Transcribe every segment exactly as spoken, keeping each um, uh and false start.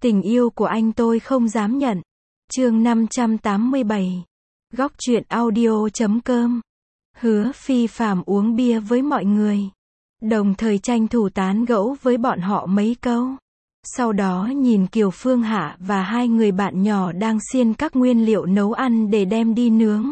Tình yêu của anh tôi không dám nhận. Chương năm trăm tám mươi bảy. Góc truyện audio chấm com. Hứa Phi Phàm uống bia với mọi người, đồng thời tranh thủ tán gẫu với bọn họ mấy câu. Sau đó nhìn Kiều Phương Hạ và hai người bạn nhỏ đang xiên các nguyên liệu nấu ăn để đem đi nướng.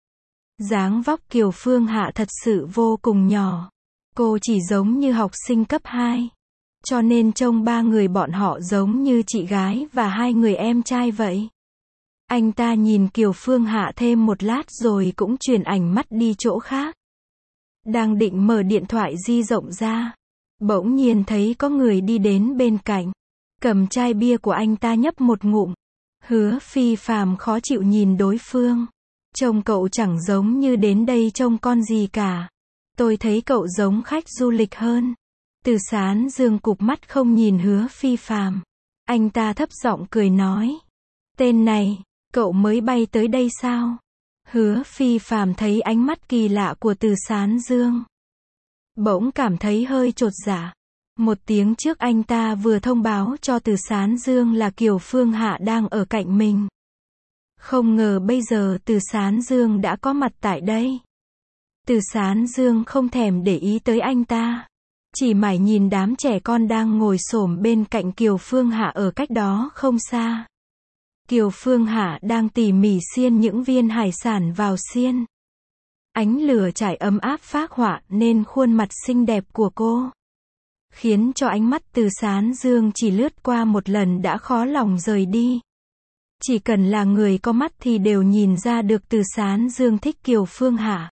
Dáng vóc Kiều Phương Hạ thật sự vô cùng nhỏ. Cô chỉ giống như học sinh cấp hai. Cho nên trông ba người bọn họ giống như chị gái và hai người em trai vậy. Anh ta nhìn Kiều Phương Hạ thêm một lát rồi cũng chuyển ảnh mắt đi chỗ khác. Đang định mở điện thoại di động ra, bỗng nhiên thấy có người đi đến bên cạnh, cầm chai bia của anh ta nhấp một ngụm. Hứa Phi Phàm khó chịu nhìn đối phương. Trông cậu chẳng giống như đến đây trông con gì cả. Tôi thấy cậu giống khách du lịch hơn. Từ Sán Dương cụp mắt không nhìn Hứa Phi Phàm. Anh ta thấp giọng cười nói. Tên này, cậu mới bay tới đây sao? Hứa Phi Phàm thấy ánh mắt kỳ lạ của Từ Sán Dương, bỗng cảm thấy hơi chột dạ. Một tiếng trước anh ta vừa thông báo cho Từ Sán Dương là Kiều Phương Hạ đang ở cạnh mình. Không ngờ bây giờ Từ Sán Dương đã có mặt tại đây. Từ Sán Dương không thèm để ý tới anh ta, chỉ mải nhìn đám trẻ con đang ngồi xổm bên cạnh Kiều Phương Hạ ở cách đó không xa. Kiều Phương Hạ đang tỉ mỉ xiên những viên hải sản vào xiên. Ánh lửa trải ấm áp phác họa nên khuôn mặt xinh đẹp của cô, khiến cho ánh mắt Từ Sán Dương chỉ lướt qua một lần đã khó lòng rời đi. Chỉ cần là người có mắt thì đều nhìn ra được Từ Sán Dương thích Kiều Phương Hạ.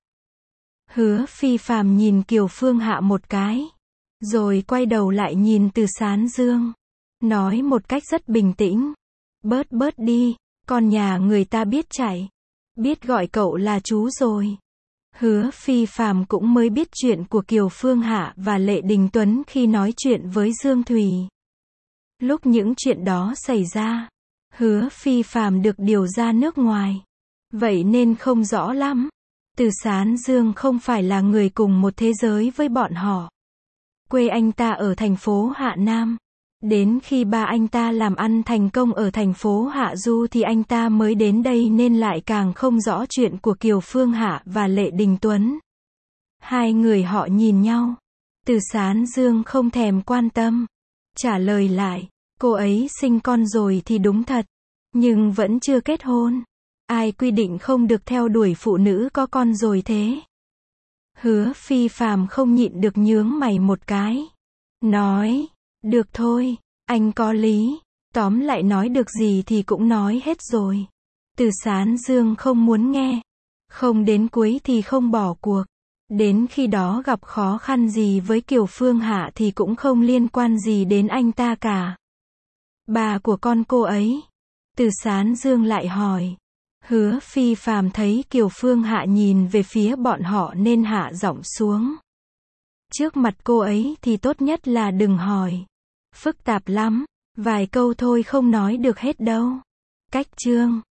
Hứa Phi Phàm nhìn Kiều Phương Hạ một cái, rồi quay đầu lại nhìn Từ Sán Dương, nói một cách rất bình tĩnh. Bớt bớt đi, con nhà người ta biết chạy, biết gọi cậu là chú rồi. Hứa Phi Phàm cũng mới biết chuyện của Kiều Phương Hạ và Lệ Đình Tuấn khi nói chuyện với Dương Thùy. Lúc những chuyện đó xảy ra, Hứa Phi Phàm được điều ra nước ngoài, vậy nên không rõ lắm. Từ Sán Dương không phải là người cùng một thế giới với bọn họ. Quê anh ta ở thành phố Hạ Nam. Đến khi ba anh ta làm ăn thành công ở thành phố Hạ Du thì anh ta mới đến đây nên lại càng không rõ chuyện của Kiều Phương Hạ và Lệ Đình Tuấn. Hai người họ nhìn nhau. Từ Sán Dương không thèm quan tâm, trả lời lại, cô ấy sinh con rồi thì đúng thật, nhưng vẫn chưa kết hôn. Ai quy định không được theo đuổi phụ nữ có con rồi thế? Hứa Phi Phàm không nhịn được nhướng mày một cái, nói, được thôi, anh có lý. Tóm lại nói được gì thì cũng nói hết rồi. Từ Sán Dương không muốn nghe. Không đến cuối thì không bỏ cuộc. Đến khi đó gặp khó khăn gì với Kiều Phương Hạ thì cũng không liên quan gì đến anh ta cả. Bà của con cô ấy. Từ Sán Dương lại hỏi. Hứa Phi Phàm thấy Kiều Phương Hạ nhìn về phía bọn họ nên hạ giọng xuống. Trước mặt cô ấy thì tốt nhất là đừng hỏi. Phức tạp lắm, vài câu thôi không nói được hết đâu. Cách chương